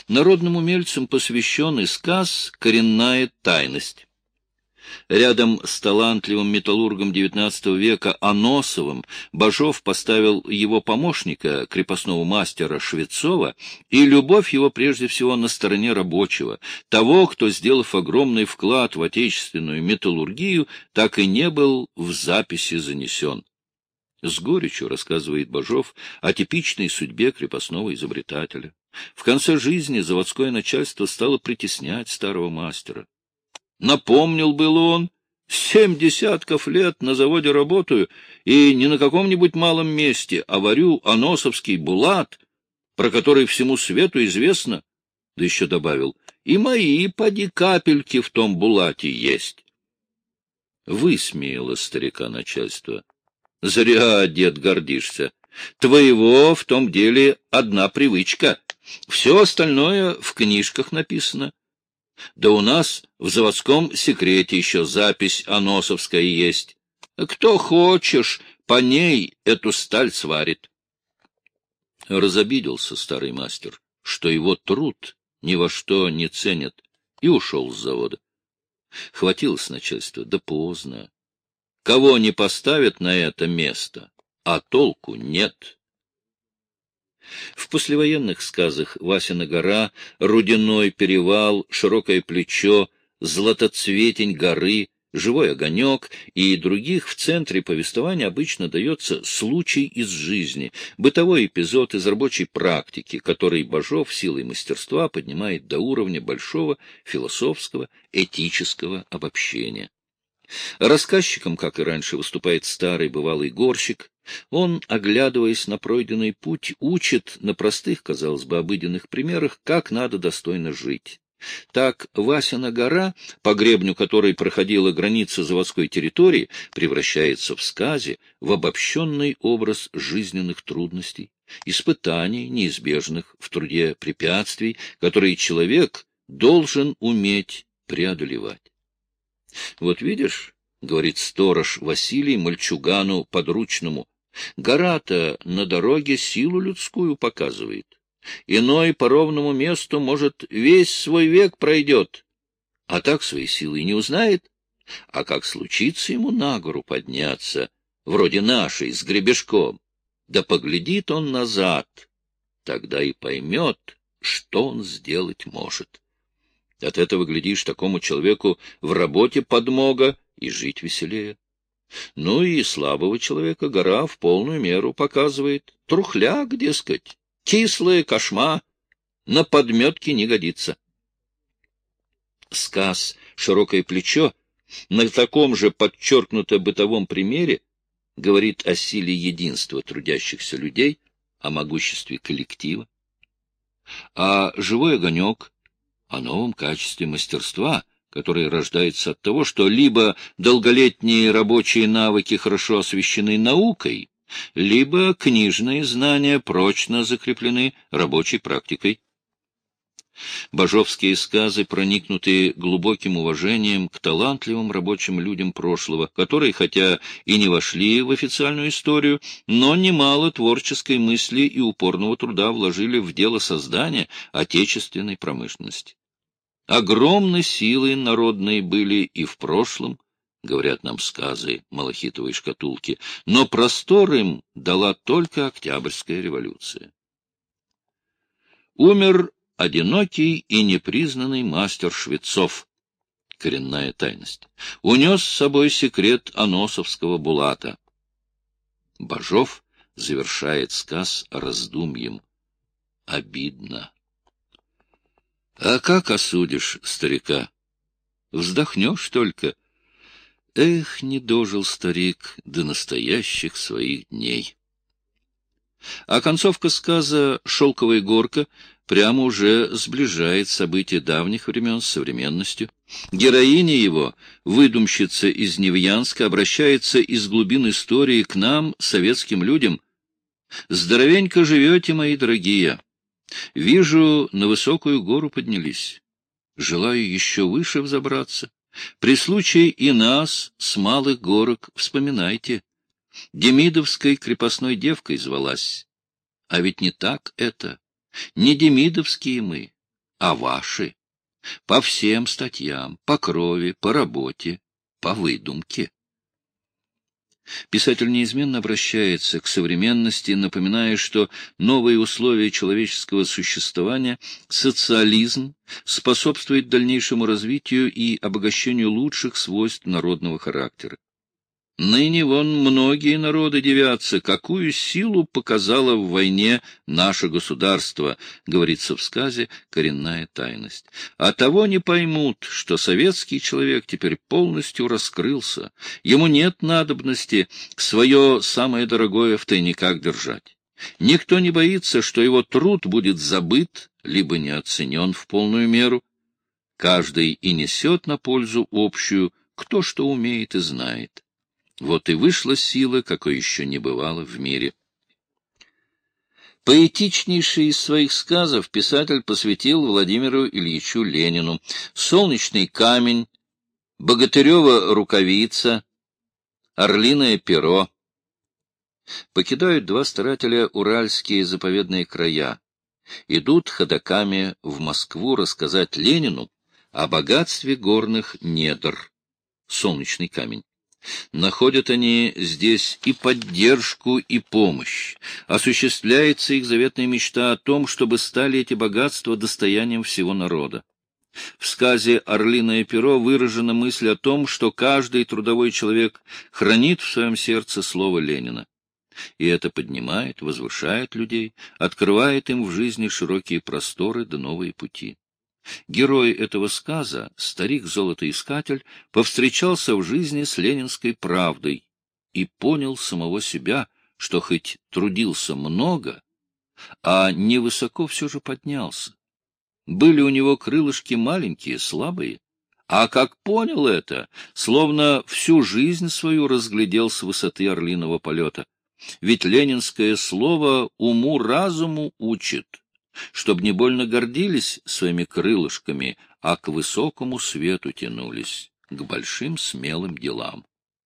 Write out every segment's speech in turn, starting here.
Народным умельцам посвящен и сказ «Коренная тайность». Рядом с талантливым металлургом XIX века Аносовым Бажов поставил его помощника, крепостного мастера Швецова, и любовь его прежде всего на стороне рабочего, того, кто, сделав огромный вклад в отечественную металлургию, так и не был в записи занесен. С горечью рассказывает Бажов о типичной судьбе крепостного изобретателя. В конце жизни заводское начальство стало притеснять старого мастера. Напомнил было он: 7 десятков лет на заводе работаю, и не на каком-нибудь малом месте, а варю аносовский булат, про который всему свету известно. Да еще добавил: и мои поди капельки в том булате есть. Высмеяло старика начальство. Зря, дед, гордишься. Твоего в том деле одна привычка. Все остальное в книжках написано. Да у нас в заводском секрете еще запись аносовская есть. Кто хочешь, по ней эту сталь сварит. Разобиделся старый мастер, что его труд ни во что не ценят, и ушел с завода. Хватилось начальства, да поздно. Кого не поставят на это место, а толку нет. В послевоенных сказах Васина гора, Рудяной перевал, Широкое плечо, Златоцветень горы, Живой огонек и других в центре повествования обычно дается случай из жизни, бытовой эпизод из рабочей практики, который Бажов силой мастерства поднимает до уровня большого философского, этического обобщения. Рассказчиком, как и раньше, выступает старый бывалый горщик. Он, оглядываясь на пройденный путь, учит на простых, казалось бы, обыденных примерах, как надо достойно жить. Так Васина гора, по гребню которой проходила граница заводской территории, превращается в сказе в обобщенный образ жизненных трудностей, испытаний, неизбежных в труде препятствий, которые человек должен уметь преодолевать. Вот видишь, — говорит сторож Василий мальчугану подручному, — гора-то на дороге силу людскую показывает. Иной по ровному месту, может, весь свой век пройдет, а так своей силы не узнает. А как случится ему на гору подняться, вроде нашей, с гребешком, да поглядит он назад, тогда и поймет, что он сделать может. От этого, глядишь, такому человеку в работе подмога и жить веселее. Ну и слабого человека гора в полную меру показывает. Трухляк, дескать, кислая кошма, на подметке не годится. Сказ «Широкое плечо» на таком же подчеркнуто бытовом примере говорит о силе единства трудящихся людей, о могуществе коллектива. А «Живой огонек» о новом качестве мастерства, которое рождается от того, что либо долголетние рабочие навыки хорошо освещены наукой, либо книжные знания прочно закреплены рабочей практикой. Бажовские сказы проникнуты глубоким уважением к талантливым рабочим людям прошлого, которые, хотя и не вошли в официальную историю, но немало творческой мысли и упорного труда вложили в дело создания отечественной промышленности. Огромны силы народные были и в прошлом, говорят нам сказы Малахитовой шкатулки, но простор им дала только Октябрьская революция. Умер одинокий и непризнанный мастер Швецов. Коренная тайность. Унес с собой секрет аносовского булата. Бажов завершает сказ раздумьем. Обидно. А как осудишь старика? Вздохнешь только. Эх, не дожил старик до настоящих своих дней. А концовка сказа «Шелковая горка» прямо уже сближает события давних времен с современностью. Героиня его, выдумщица из Невьянска, обращается из глубин истории к нам, советским людям. «Здоровенько живете, мои дорогие. Вижу, на высокую гору поднялись. Желаю еще выше взобраться. При случае и нас с малых горок вспоминайте. Демидовской крепостной девкой звалась. А ведь не так это. Не демидовские мы. а ваши по всем статьям, по крови, по работе, по выдумке. Писатель неизменно обращается к современности, напоминая, что новые условия человеческого существования, социализм, способствует дальнейшему развитию и обогащению лучших свойств народного характера. Ныне вон многие народы дивятся, какую силу показало в войне наше государство, говорится в сказе «Коренная тайность». А того не поймут, что советский человек теперь полностью раскрылся, ему нет надобности свое самое дорогое в тайниках держать. Никто не боится, что его труд будет забыт, либо не оценен в полную меру. Каждый и несет на пользу общую, кто что умеет и знает. Вот и вышла сила, какой еще не бывало в мире. Поэтичнейший из своих сказов писатель посвятил Владимиру Ильичу Ленину. «Солнечный камень», «Богатырева рукавица», «Орлиное перо». Покидают два старателя уральские заповедные края. Идут ходоками в Москву рассказать Ленину о богатстве горных недр. Солнечный камень. Находят они здесь и поддержку, и помощь. Осуществляется их заветная мечта о том, чтобы стали эти богатства достоянием всего народа. В сказе «Орлиное перо» выражена мысль о том, что каждый трудовой человек хранит в своем сердце слово Ленина. И это поднимает, возвышает людей, открывает им в жизни широкие просторы да новые пути. Герой этого сказа, старик-золотоискатель, повстречался в жизни с ленинской правдой и понял самого себя, что хоть трудился много, а невысоко все же поднялся. Были у него крылышки маленькие, слабые, а как понял это, словно всю жизнь свою разглядел с высоты орлиного полета. Ведь ленинское слово уму-разуму учит, чтоб не больно гордились своими крылышками, а к высокому свету тянулись, к большим смелым делам.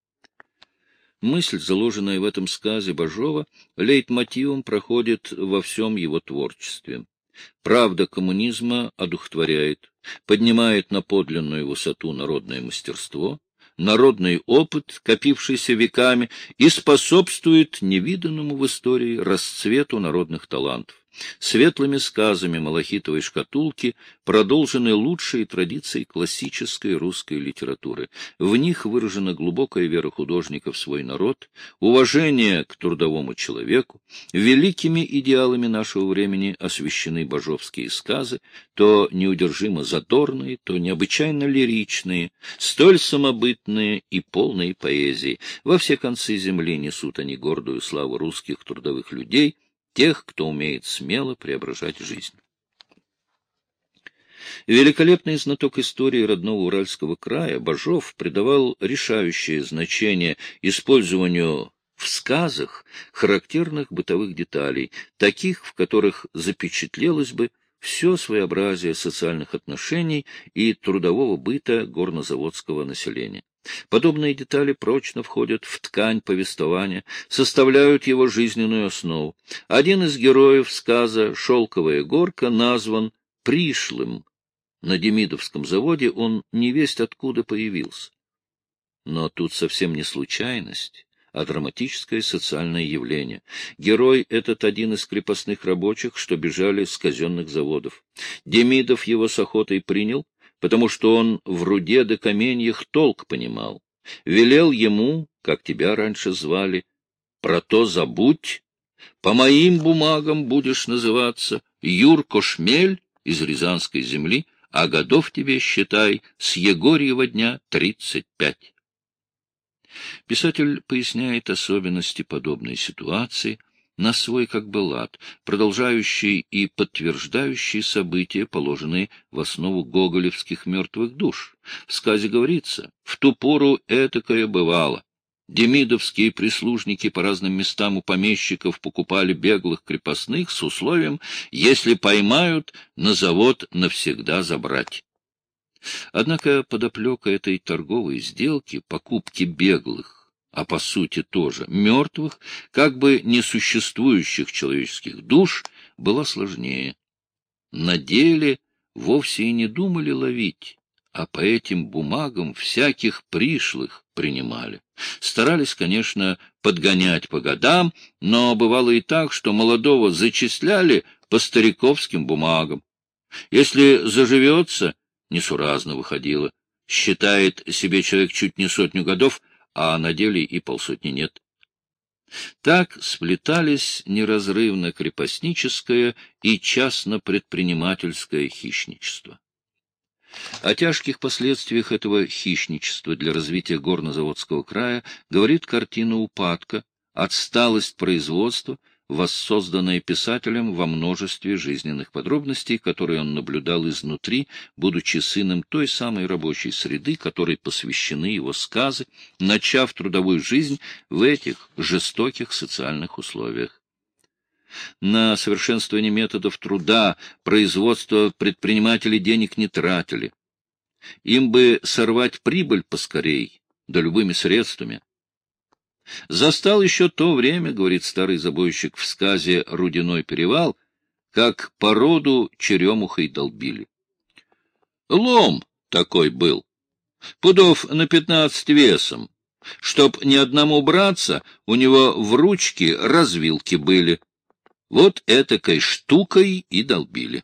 Мысль, заложенная в этом сказе Бажова, лейтмотивом проходит во всем его творчестве. Правда коммунизма одухотворяет, поднимает на подлинную высоту народное мастерство, народный опыт, копившийся веками, и способствует невиданному в истории расцвету народных талантов. Светлыми сказами малахитовой шкатулки продолжены лучшие традиции классической русской литературы. В них выражена глубокая вера художника в свой народ, уважение к трудовому человеку. Великими идеалами нашего времени освящены бажовские сказы, то неудержимо задорные, то необычайно лиричные, столь самобытные и полные поэзии. Во все концы земли несут они гордую славу русских трудовых людей, тех, кто умеет смело преображать жизнь. Великолепный знаток истории родного Уральского края, Бажов придавал решающее значение использованию в сказах характерных бытовых деталей, таких, в которых запечатлелось бы все своеобразие социальных отношений и трудового быта горнозаводского населения. Подобные детали прочно входят в ткань повествования, составляют его жизненную основу. Один из героев сказа «Шелковая горка» назван пришлым. На Демидовском заводе он невесть откуда появился. Но тут совсем не случайность, а драматическое социальное явление. Герой этот один из крепостных рабочих, что бежали с казенных заводов. Демидов его с охотой принял, потому что он в руде да каменьях толк понимал. Велел ему, как тебя раньше звали, про то забудь, по моим бумагам будешь называться Юрко Шмель из Рязанской земли, а годов тебе, считай, с Егорьева дня 35. Писатель поясняет особенности подобной ситуации на свой как бы лад, продолжающий и подтверждающий события, положенные в основу гоголевских мертвых душ. В сказе говорится, в ту пору этакое бывало. Демидовские прислужники по разным местам у помещиков покупали беглых крепостных с условием, если поймают, на завод навсегда забрать. Однако подоплека этой торговой сделки, покупки беглых, а по сути тоже мертвых, как бы несуществующих человеческих душ, была сложнее. На деле вовсе и не думали ловить, а по этим бумагам всяких пришлых принимали. Старались, конечно, подгонять по годам, но бывало и так, что молодого зачисляли по стариковским бумагам. Если заживется, несуразно выходило. Считает себе человек чуть не 100 годов, а на деле и полсотни нет. Так сплетались неразрывно крепостническое и частно-предпринимательское хищничество. О тяжких последствиях этого хищничества для развития горнозаводского края говорит картина упадка, отсталость производства, воссозданная писателем во множестве жизненных подробностей, которые он наблюдал изнутри, будучи сыном той самой рабочей среды, которой посвящены его сказы, начав трудовую жизнь в этих жестоких социальных условиях. На совершенствование методов труда, производства предприниматели денег не тратили. Им бы сорвать прибыль поскорей, да любыми средствами. Застал еще то время, говорит старый забойщик в сказе «Рудяной перевал», как породу черемухой долбили. Лом такой был, пудов на 15 весом. Чтоб ни одному браться, у него в ручке развилки были. Вот этакой штукой и долбили.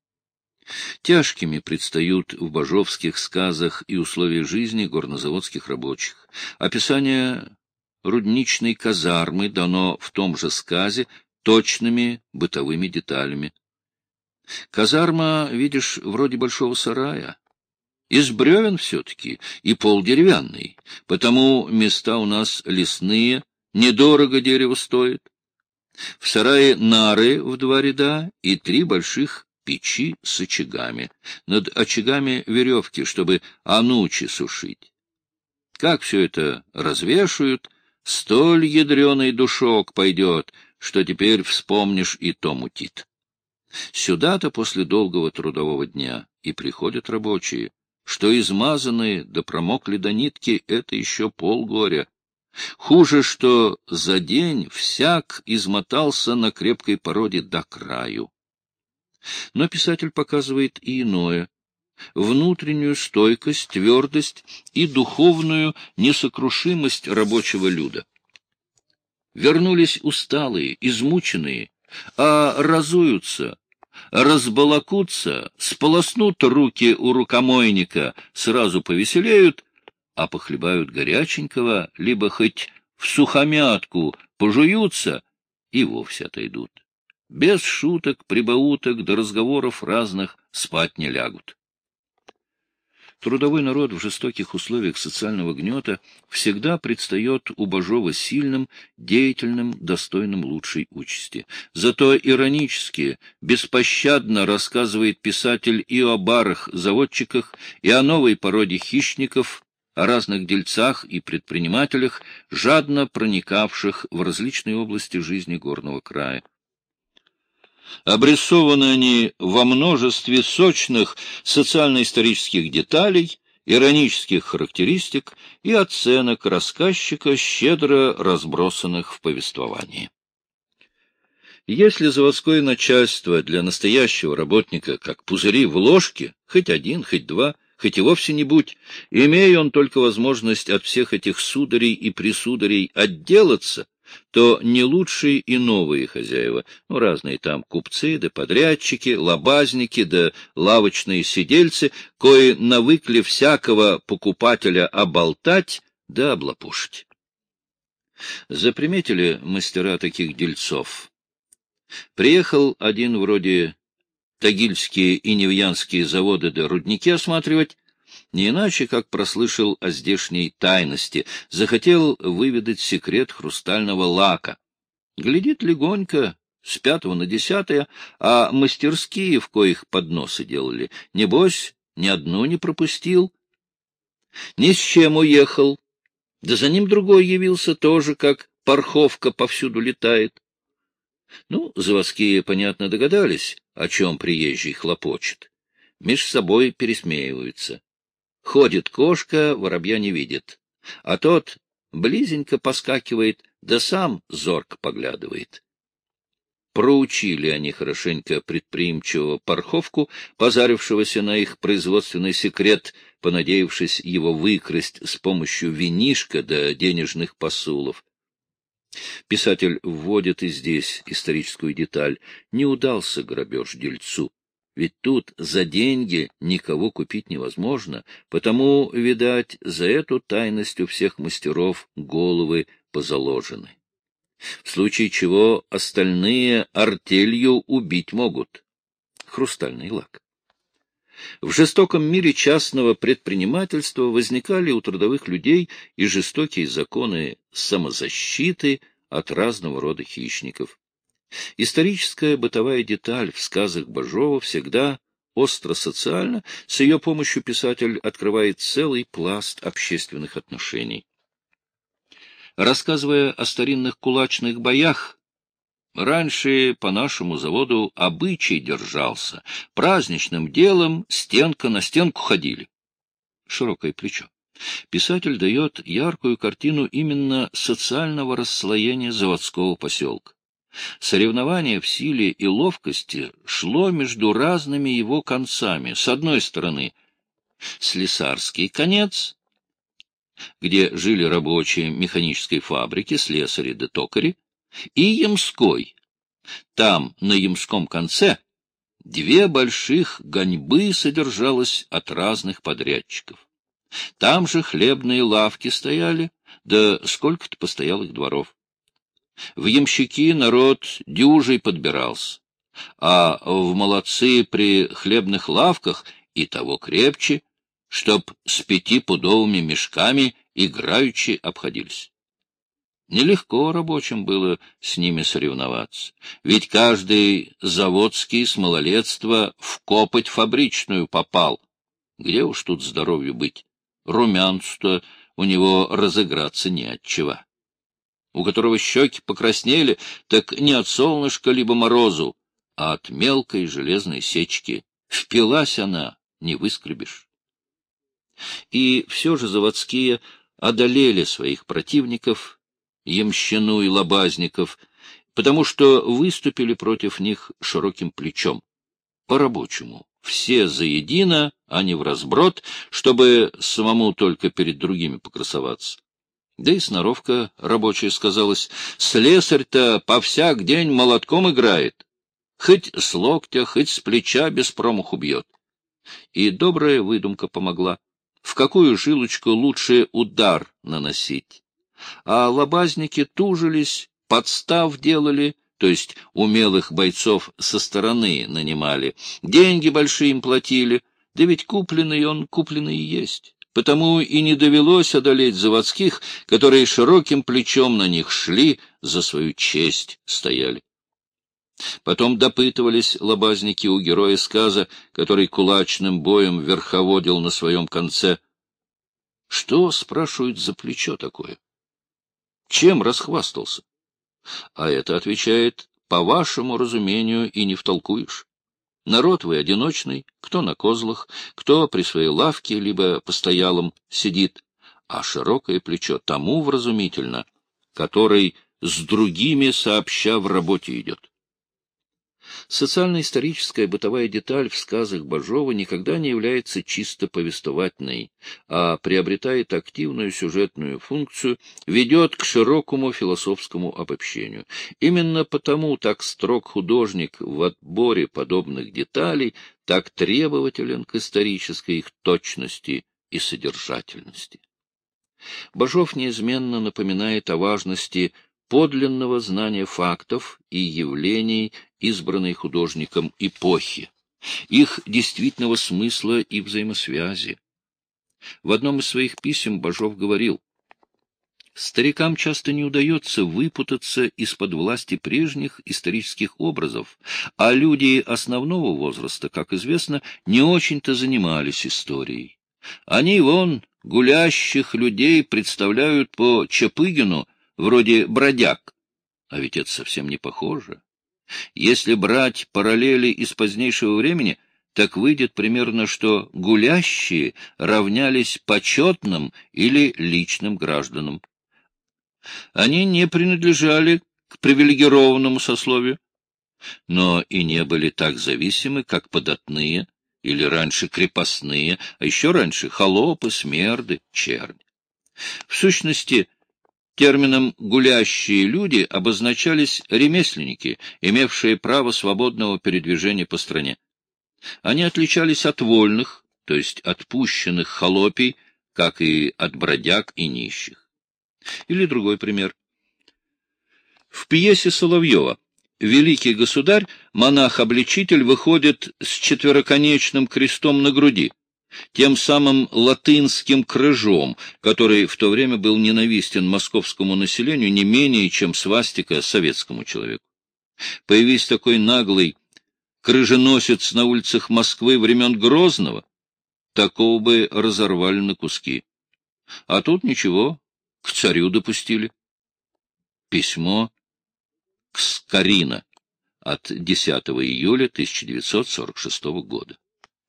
Тяжкими предстают в бажовских сказах и условия жизни горнозаводских рабочих. Описание рудничной казармы дано в том же сказе точными бытовыми деталями. Казарма, видишь, вроде большого сарая. Из бревен все-таки, и пол деревянный, потому места у нас лесные, недорого дерево стоит. В сарае нары в 2 ряда и 3 больших печи с очагами. Над очагами веревки, чтобы анучи сушить. Как все это развешают, столь ядреный душок пойдет, что теперь вспомнишь и то мутит. Сюда-то после долгого трудового дня и приходят рабочие, что измазанные да промокли до нитки — это еще полгоря. Хуже, что за день всяк измотался на крепкой породе до краю. Но писатель показывает и иное — внутреннюю стойкость, твердость и духовную несокрушимость рабочего люда. Вернулись усталые, измученные, а разуются, разбалакутся, сполоснут руки у рукомойника, сразу повеселеют, а похлебают горяченького, либо хоть в сухомятку пожуются и вовсе отойдут. Без шуток, прибауток до разговоров разных спать не лягут. Трудовой народ в жестоких условиях социального гнета всегда предстает у Бажова сильным, деятельным, достойным лучшей участи. Зато иронически, беспощадно рассказывает писатель и о барах-заводчиках, и о новой породе хищников, о разных дельцах и предпринимателях, жадно проникавших в различные области жизни горного края. Обрисованы они во множестве сочных социально-исторических деталей, иронических характеристик и оценок рассказчика, щедро разбросанных в повествовании. Если заводское начальство для настоящего работника как пузыри в ложке, хоть один, хоть два, хоть и вовсе не будь, имея он только возможность от всех этих сударей и присударей отделаться, то не лучшие и новые хозяева, разные там купцы да подрядчики, лабазники да лавочные сидельцы, кои навыкли всякого покупателя оболтать да облапушить. Заприметили мастера таких дельцов. Приехал один вроде тагильские и невьянские заводы да рудники осматривать, не иначе, как прослышал о здешней тайности, захотел выведать секрет хрустального лака. Глядит легонько, с 5 на 10, а мастерские, в коих подносы делали, небось, ни одну не пропустил. Ни с чем уехал, да за ним другой явился, тоже как порховка повсюду летает. Заводские, понятно, догадались, о чем приезжий хлопочет. Меж собой пересмеиваются. Ходит кошка, воробья не видит, а тот близенько поскакивает, да сам зорко поглядывает. проучили они хорошенько предприимчивого Парховку, позарившегося на их производственный секрет, понадеявшись его выкрасть с помощью винишка да денежных посулов. Писатель вводит и здесь историческую деталь. Не удался грабеж дельцу. Ведь тут за деньги никого купить невозможно, потому, видать, за эту тайность у всех мастеров головы позаложены. В случае чего остальные артелью убить могут. Хрустальный лак. В жестоком мире частного предпринимательства возникали у трудовых людей и жестокие законы самозащиты от разного рода хищников. Историческая бытовая деталь в сказах Бажова всегда остро-социальна, с ее помощью писатель открывает целый пласт общественных отношений. Рассказывая о старинных кулачных боях, раньше по нашему заводу обычай держался. Праздничным делом стенка на стенку ходили. Широкое плечо. Писатель дает яркую картину именно социального расслоения заводского поселка. Соревнование в силе и ловкости шло между разными его концами. С одной стороны, слесарский конец, где жили рабочие механической фабрики, слесари да токари, и Ямской. Там, на Ямском конце, две больших гоньбы содержалось от разных подрядчиков. Там же хлебные лавки стояли, да сколько-то постоялых дворов. В ямщики народ дюжей подбирался, а в молодцы при хлебных лавках и того крепче, чтоб с 5-пудовыми мешками играючи обходились. Нелегко рабочим было с ними соревноваться, ведь каждый заводский с малолетства в копоть фабричную попал. Где уж тут здоровью быть? Румянцу-то у него разыграться не от чего. У которого щеки покраснели, так не от солнышка либо морозу, а от мелкой железной сечки. Впилась она, не выскребешь. И все же заводские одолели своих противников, ямщину и лобазников, потому что выступили против них широким плечом. По-рабочему, все заедино, а не вразброд, чтобы самому только перед другими покрасоваться. Да и сноровка рабочая сказалась: слесарь-то повсяк день молотком играет, хоть с локтя, хоть с плеча без промаху бьет. И добрая выдумка помогла, в какую жилочку лучше удар наносить. А лобазники тужились, подстав делали, то есть умелых бойцов со стороны нанимали, деньги большие им платили, да ведь купленный он купленный и есть. Потому и не довелось одолеть заводских, которые широким плечом на них шли, за свою честь стояли. Потом допытывались лобазники у героя сказа, который кулачным боем верховодил на своем конце. Что, спрашивают, за плечо такое? Чем расхвастался? А это отвечает: по вашему разумению и не втолкуешь. Народ вы одиночный, кто на козлах, кто при своей лавке, либо постоялом сидит, а широкое плечо тому вразумительно, который с другими сообща в работе идет. Социально-историческая бытовая деталь в сказах Бажова никогда не является чисто повествовательной, а приобретает активную сюжетную функцию, ведет к широкому философскому обобщению. Именно потому так строг художник в отборе подобных деталей, так требователен к исторической их точности и содержательности. Бажов неизменно напоминает о важности подлинного знания фактов и явлений избранной художником эпохи, их действительного смысла и взаимосвязи. В одном из своих писем Бажов говорил: «Старикам часто не удается выпутаться из-под власти прежних исторических образов, а люди основного возраста, как известно, не очень-то занимались историей. Они, вон, гулящих людей представляют по Чапыгину вроде бродяг, а ведь это совсем не похоже. Если брать параллели из позднейшего времени, так выйдет примерно, что гулящие равнялись почетным или личным гражданам. Они не принадлежали к привилегированному сословию. но и не были так зависимы, как податные или раньше крепостные, а еще раньше холопы, смерды, чернь. В сущности, термином «гулящие люди» обозначались ремесленники, имевшие право свободного передвижения по стране. Они отличались от вольных, то есть отпущенных холопий, как и от бродяг и нищих. Или другой пример. В пьесе Соловьева великий государь, монах-обличитель, выходит с четвероконечным крестом на груди, тем самым латынским крыжом, который в то время был ненавистен московскому населению не менее, чем свастика советскому человеку. Появись такой наглый крыженосец на улицах Москвы времен Грозного, такого бы разорвали на куски. А тут ничего, к царю допустили. Письмо Кскарина от 10 июля 1946 года.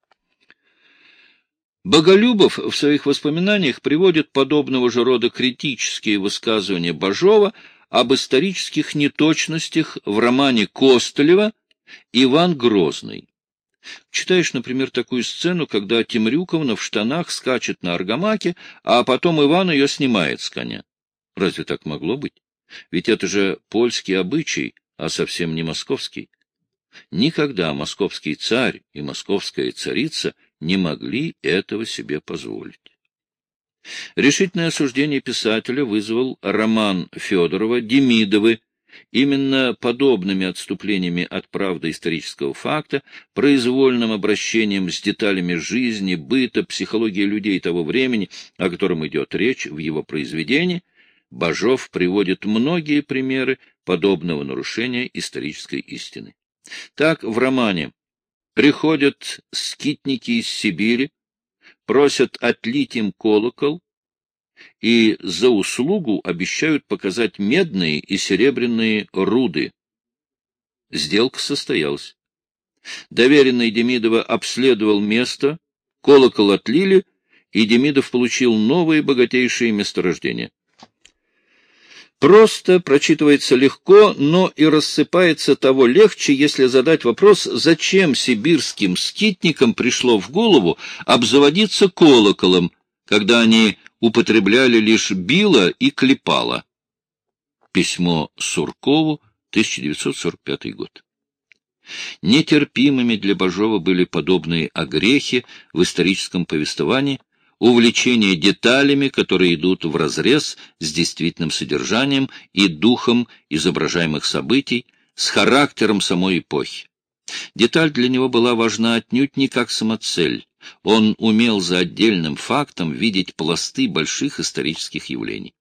Боголюбов в своих воспоминаниях приводит подобного же рода критические высказывания Бажова об исторических неточностях в романе Костылева «Иван Грозный». Читаешь, например, такую сцену, когда Темрюковна в штанах скачет на аргамаке, а потом Иван ее снимает с коня. Разве так могло быть? Ведь это же польский обычай, а совсем не московский. Никогда московский царь и московская царица не могли этого себе позволить. Решительное осуждение писателя вызвал роман Федорова «Демидовы». Именно подобными отступлениями от правды исторического факта, произвольным обращением с деталями жизни, быта, психологии людей того времени, о котором идет речь в его произведении, Бажов приводит многие примеры подобного нарушения исторической истины. Так в романе приходят скитники из Сибири, просят отлить им колокол и за услугу обещают показать медные и серебряные руды. Сделка состоялась. Доверенный Демидова обследовал место, колокол отлили, и Демидов получил новые богатейшие месторождения. Просто прочитывается легко, но и рассыпается того легче, если задать вопрос, зачем сибирским скитникам пришло в голову обзаводиться колоколом, когда они употребляли лишь било и клепало. Письмо Суркову, 1945 год. Нетерпимыми для Бажова были подобные огрехи в историческом повествовании, увлечение деталями, которые идут вразрез с действительным содержанием и духом изображаемых событий, с характером самой эпохи. Деталь для него была важна отнюдь не как самоцель. Он умел за отдельным фактом видеть пласты больших исторических явлений.